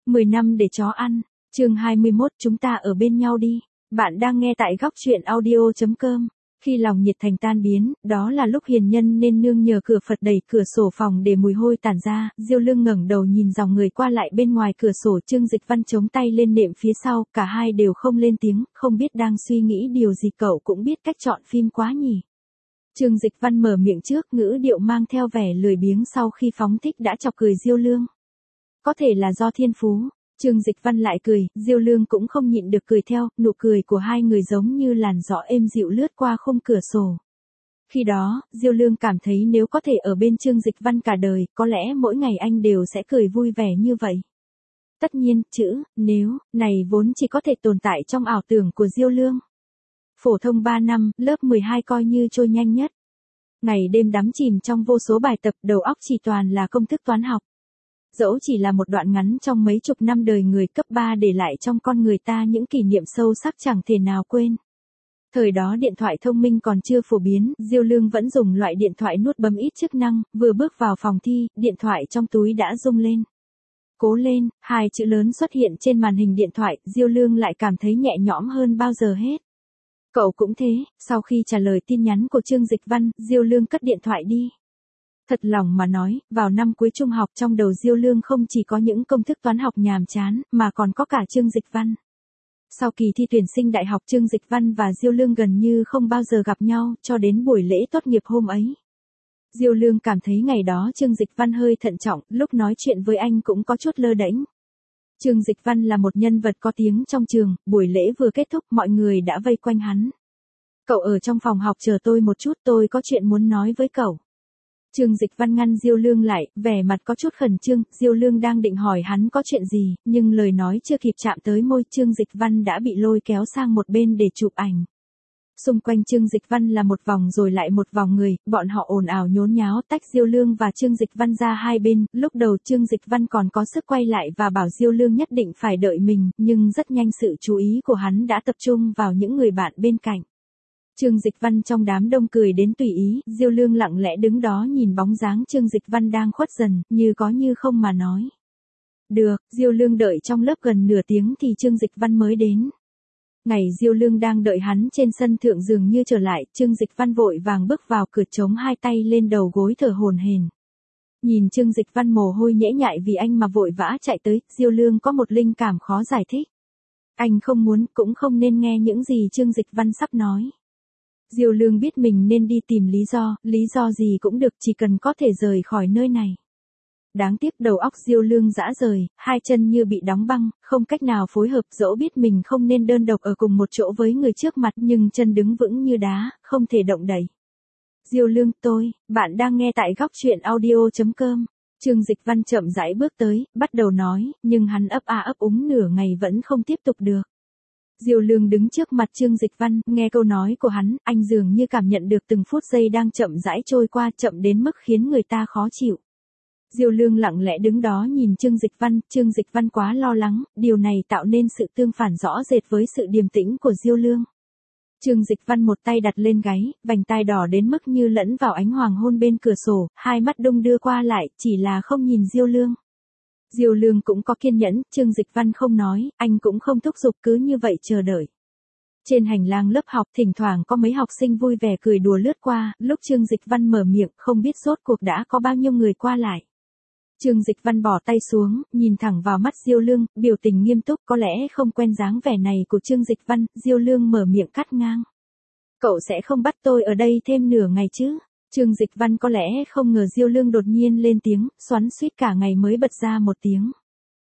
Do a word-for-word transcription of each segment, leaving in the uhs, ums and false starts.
mười năm để chó ăn. Chương hai mươi mốt chúng ta ở bên nhau đi. Bạn đang nghe tại góc truyện audio chấm com. Khi lòng nhiệt thành tan biến, đó là lúc hiền nhân nên nương nhờ cửa Phật đẩy cửa sổ phòng để mùi hôi tản ra. Diêu Lương ngẩng đầu nhìn dòng người qua lại bên ngoài cửa sổ. Trương Dịch Văn chống tay lên nệm phía sau, cả hai đều không lên tiếng, không biết đang suy nghĩ điều gì. Cậu cũng biết cách chọn phim quá nhỉ. Trương Dịch Văn mở miệng trước, ngữ điệu mang theo vẻ lười biếng sau khi phóng thích đã chọc cười Diêu Lương. Có thể là do thiên phú. Trương Dịch Văn lại cười, Diêu Lương cũng không nhịn được cười theo, nụ cười của hai người giống như làn gió êm dịu lướt qua khung cửa sổ. Khi đó, Diêu Lương cảm thấy nếu có thể ở bên Trương Dịch Văn cả đời, có lẽ mỗi ngày anh đều sẽ cười vui vẻ như vậy. Tất nhiên, chữ, nếu, này vốn chỉ có thể tồn tại trong ảo tưởng của Diêu Lương. Phổ thông ba năm, lớp mười hai coi như trôi nhanh nhất. Ngày đêm đắm chìm trong vô số bài tập, đầu óc chỉ toàn là công thức toán học. Dẫu chỉ là một đoạn ngắn trong mấy chục năm đời người cấp ba để lại trong con người ta những kỷ niệm sâu sắc chẳng thể nào quên. Thời đó điện thoại thông minh còn chưa phổ biến, Diêu Lương vẫn dùng loại điện thoại nút bấm ít chức năng, vừa bước vào phòng thi, điện thoại trong túi đã rung lên. Cố lên, hai chữ lớn xuất hiện trên màn hình điện thoại, Diêu Lương lại cảm thấy nhẹ nhõm hơn bao giờ hết. Cậu cũng thế, sau khi trả lời tin nhắn của Trương Dịch Văn, Diêu Lương cất điện thoại đi. Thật lòng mà nói, vào năm cuối trung học trong đầu Diêu Lương không chỉ có những công thức toán học nhàm chán, mà còn có cả Trương Dịch Văn. Sau kỳ thi tuyển sinh đại học, Trương Dịch Văn và Diêu Lương gần như không bao giờ gặp nhau, cho đến buổi lễ tốt nghiệp hôm ấy. Diêu Lương cảm thấy ngày đó Trương Dịch Văn hơi thận trọng, lúc nói chuyện với anh cũng có chút lơ đễnh. Trương Dịch Văn là một nhân vật có tiếng trong trường, buổi lễ vừa kết thúc mọi người đã vây quanh hắn. Cậu ở trong phòng học chờ tôi một chút, tôi có chuyện muốn nói với cậu. Trương Dịch Văn ngăn Diêu Lương lại, vẻ mặt có chút khẩn trương. Diêu Lương đang định hỏi hắn có chuyện gì, nhưng lời nói chưa kịp chạm tới môi, Trương Dịch Văn đã bị lôi kéo sang một bên để chụp ảnh. Xung quanh Trương Dịch Văn là một vòng rồi lại một vòng người, bọn họ ồn ào nhốn nháo tách Diêu Lương và Trương Dịch Văn ra hai bên. Lúc đầu Trương Dịch Văn còn có sức quay lại và bảo Diêu Lương nhất định phải đợi mình, nhưng rất nhanh sự chú ý của hắn đã tập trung vào những người bạn bên cạnh. Trương Dịch Văn trong đám đông cười đến tùy ý, Diêu Lương lặng lẽ đứng đó nhìn bóng dáng Trương Dịch Văn đang khuất dần, như có như không mà nói. Được, Diêu Lương đợi trong lớp gần nửa tiếng thì Trương Dịch Văn mới đến. Ngày Diêu Lương đang đợi hắn trên sân thượng dường như trở lại, Trương Dịch Văn vội vàng bước vào cửa chống hai tay lên đầu gối thở hổn hển. Nhìn Trương Dịch Văn mồ hôi nhễ nhại vì anh mà vội vã chạy tới, Diêu Lương có một linh cảm khó giải thích. Anh không muốn, cũng không nên nghe những gì Trương Dịch Văn sắp nói. Diêu Lương biết mình nên đi tìm lý do, lý do gì cũng được, chỉ cần có thể rời khỏi nơi này. Đáng tiếc đầu óc Diêu Lương rã rời, hai chân như bị đóng băng, không cách nào phối hợp, dẫu biết mình không nên đơn độc ở cùng một chỗ với người trước mặt nhưng chân đứng vững như đá, không thể động đậy. Diêu Lương, tôi, bạn đang nghe tại góc truyện audio chấm com. Trương Dịch Văn chậm rãi bước tới, bắt đầu nói, nhưng hắn ấp a ấp úng nửa ngày vẫn không tiếp tục được. Diêu Lương đứng trước mặt Trương Dịch Văn, nghe câu nói của hắn, anh dường như cảm nhận được từng phút giây đang chậm rãi trôi qua, chậm đến mức khiến người ta khó chịu. Diêu Lương lặng lẽ đứng đó nhìn Trương Dịch Văn, Trương Dịch Văn quá lo lắng, điều này tạo nên sự tương phản rõ rệt với sự điềm tĩnh của Diêu Lương. Trương Dịch Văn một tay đặt lên gáy, vành tai đỏ đến mức như lẫn vào ánh hoàng hôn bên cửa sổ, hai mắt đung đưa qua lại, chỉ là không nhìn Diêu Lương. Diêu Lương cũng có kiên nhẫn, Trương Dịch Văn không nói, anh cũng không thúc giục, cứ như vậy chờ đợi. Trên hành lang lớp học, thỉnh thoảng có mấy học sinh vui vẻ cười đùa lướt qua, lúc Trương Dịch Văn mở miệng, không biết rốt cuộc đã có bao nhiêu người qua lại. Trương Dịch Văn bỏ tay xuống, nhìn thẳng vào mắt Diêu Lương, biểu tình nghiêm túc, có lẽ không quen dáng vẻ này của Trương Dịch Văn, Diêu Lương mở miệng cắt ngang. Cậu sẽ không bắt tôi ở đây thêm nửa ngày chứ? Trương Dịch Văn có lẽ không ngờ Diêu Lương đột nhiên lên tiếng, xoắn xuýt cả ngày mới bật ra một tiếng.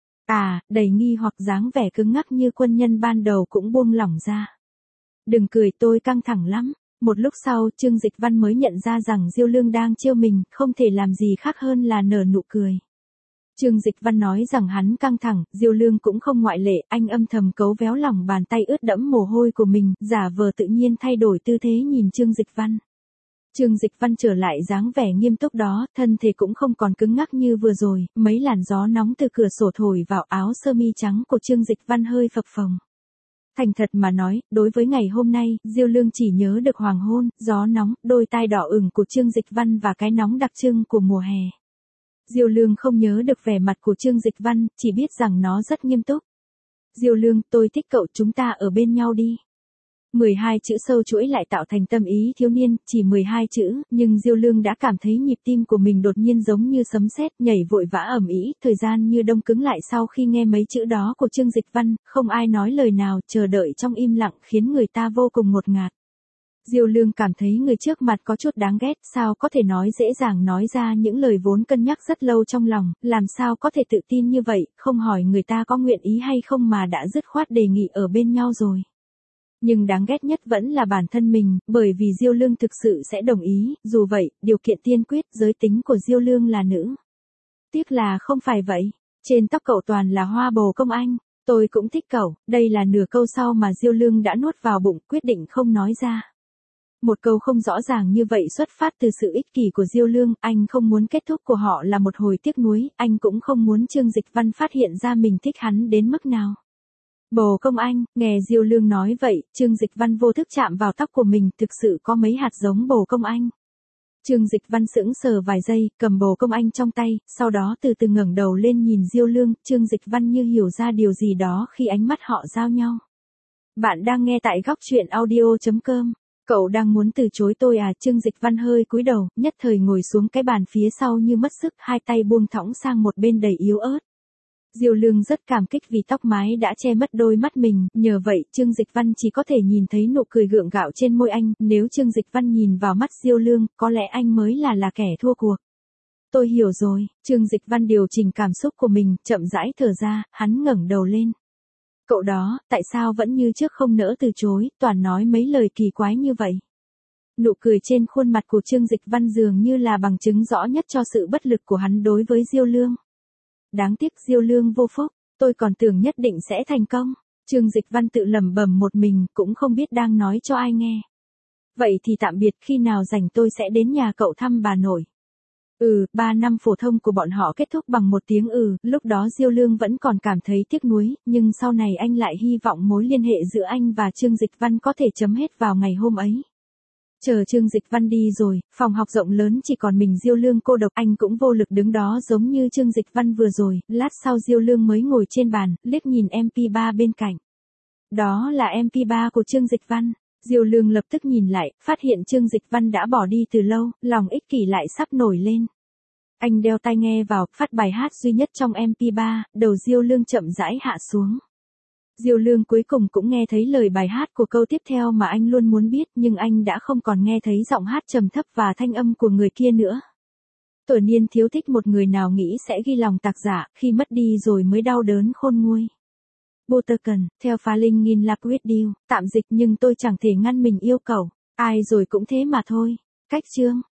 À, đầy nghi hoặc dáng vẻ cứng ngắc như quân nhân ban đầu cũng buông lỏng ra. Đừng cười, tôi căng thẳng lắm. Một lúc sau, Trương Dịch Văn mới nhận ra rằng Diêu Lương đang trêu mình, không thể làm gì khác hơn là nở nụ cười. Trương Dịch Văn nói rằng hắn căng thẳng, Diêu Lương cũng không ngoại lệ, anh âm thầm cấu véo lòng bàn tay ướt đẫm mồ hôi của mình, giả vờ tự nhiên thay đổi tư thế nhìn Trương Dịch Văn. Trương Dịch Văn trở lại dáng vẻ nghiêm túc đó, thân thể cũng không còn cứng ngắc như vừa rồi, mấy làn gió nóng từ cửa sổ thổi vào áo sơ mi trắng của Trương Dịch Văn hơi phập phồng. Thành thật mà nói, đối với ngày hôm nay, Diêu Lương chỉ nhớ được hoàng hôn, gió nóng, đôi tai đỏ ửng của Trương Dịch Văn và cái nóng đặc trưng của mùa hè. Diêu Lương không nhớ được vẻ mặt của Trương Dịch Văn, chỉ biết rằng nó rất nghiêm túc. Diêu Lương, tôi thích cậu, chúng ta ở bên nhau đi. mười hai chữ sâu chuỗi lại tạo thành tâm ý thiếu niên, chỉ mười hai chữ, nhưng Diêu Lương đã cảm thấy nhịp tim của mình đột nhiên giống như sấm sét, nhảy vội vã ầm ĩ, thời gian như đông cứng lại sau khi nghe mấy chữ đó của Trương Dịch Văn, không ai nói lời nào, chờ đợi trong im lặng khiến người ta vô cùng ngột ngạt. Diêu Lương cảm thấy người trước mặt có chút đáng ghét, sao có thể nói dễ dàng nói ra những lời vốn cân nhắc rất lâu trong lòng, làm sao có thể tự tin như vậy, không hỏi người ta có nguyện ý hay không mà đã dứt khoát đề nghị ở bên nhau rồi. Nhưng đáng ghét nhất vẫn là bản thân mình, bởi vì Diêu Lương thực sự sẽ đồng ý, dù vậy, điều kiện tiên quyết giới tính của Diêu Lương là nữ. Tiếc là không phải vậy, trên tóc cậu toàn là hoa bồ công anh, tôi cũng thích cậu, đây là nửa câu sau mà Diêu Lương đã nuốt vào bụng, quyết định không nói ra. Một câu không rõ ràng như vậy xuất phát từ sự ích kỷ của Diêu Lương, anh không muốn kết thúc của họ là một hồi tiếc nuối, anh cũng không muốn Trương Dịch Văn phát hiện ra mình thích hắn đến mức nào. Bồ công anh, nghe Diêu Lương nói vậy, Trương Dịch Văn vô thức chạm vào tóc của mình, thực sự có mấy hạt giống bồ công anh. Trương Dịch Văn sững sờ vài giây, cầm bồ công anh trong tay, sau đó từ từ ngẩng đầu lên nhìn Diêu Lương, Trương Dịch Văn như hiểu ra điều gì đó khi ánh mắt họ giao nhau. Bạn đang nghe tại góc truyện audio chấm com. Cậu đang muốn từ chối tôi à? Trương Dịch Văn hơi cúi đầu, nhất thời ngồi xuống cái bàn phía sau như mất sức, hai tay buông thõng sang một bên đầy yếu ớt. Diêu Lương rất cảm kích vì tóc mái đã che mất đôi mắt mình, nhờ vậy Trương Dịch Văn chỉ có thể nhìn thấy nụ cười gượng gạo trên môi anh, nếu Trương Dịch Văn nhìn vào mắt Diêu Lương, có lẽ anh mới là là kẻ thua cuộc. Tôi hiểu rồi, Trương Dịch Văn điều chỉnh cảm xúc của mình, chậm rãi thở ra, hắn ngẩng đầu lên. Cậu đó, tại sao vẫn như trước không nỡ từ chối, toàn nói mấy lời kỳ quái như vậy? Nụ cười trên khuôn mặt của Trương Dịch Văn dường như là bằng chứng rõ nhất cho sự bất lực của hắn đối với Diêu Lương. Đáng tiếc Diêu Lương vô phúc, tôi còn tưởng nhất định sẽ thành công. Trương Dịch Văn tự lẩm bẩm một mình, cũng không biết đang nói cho ai nghe. Vậy thì tạm biệt, khi nào rảnh tôi sẽ đến nhà cậu thăm bà nội. Ừ, ba năm phổ thông của bọn họ kết thúc bằng một tiếng ừ, lúc đó Diêu Lương vẫn còn cảm thấy tiếc nuối, nhưng sau này anh lại hy vọng mối liên hệ giữa anh và Trương Dịch Văn có thể chấm hết vào ngày hôm ấy. Chờ Trương Dịch Văn đi rồi, phòng học rộng lớn chỉ còn mình Diêu Lương cô độc, anh cũng vô lực đứng đó giống như Trương Dịch Văn vừa rồi, lát sau Diêu Lương mới ngồi trên bàn, liếc nhìn em pê ba bên cạnh. Đó là em pê ba của Trương Dịch Văn. Diêu Lương lập tức nhìn lại, phát hiện Trương Dịch Văn đã bỏ đi từ lâu, lòng ích kỷ lại sắp nổi lên. Anh đeo tai nghe vào, phát bài hát duy nhất trong em pê ba, đầu Diêu Lương chậm rãi hạ xuống. Diêu Lương cuối cùng cũng nghe thấy lời bài hát của câu tiếp theo mà anh luôn muốn biết, nhưng anh đã không còn nghe thấy giọng hát trầm thấp và thanh âm của người kia nữa. Tuổi niên thiếu thích một người nào nghĩ sẽ ghi lòng tạc giả, khi mất đi rồi mới đau đớn khôn nguôi. Buttercan, theo Falling in Love with You, tạm dịch nhưng tôi chẳng thể ngăn mình yêu cầu, ai rồi cũng thế mà thôi. Cách chương.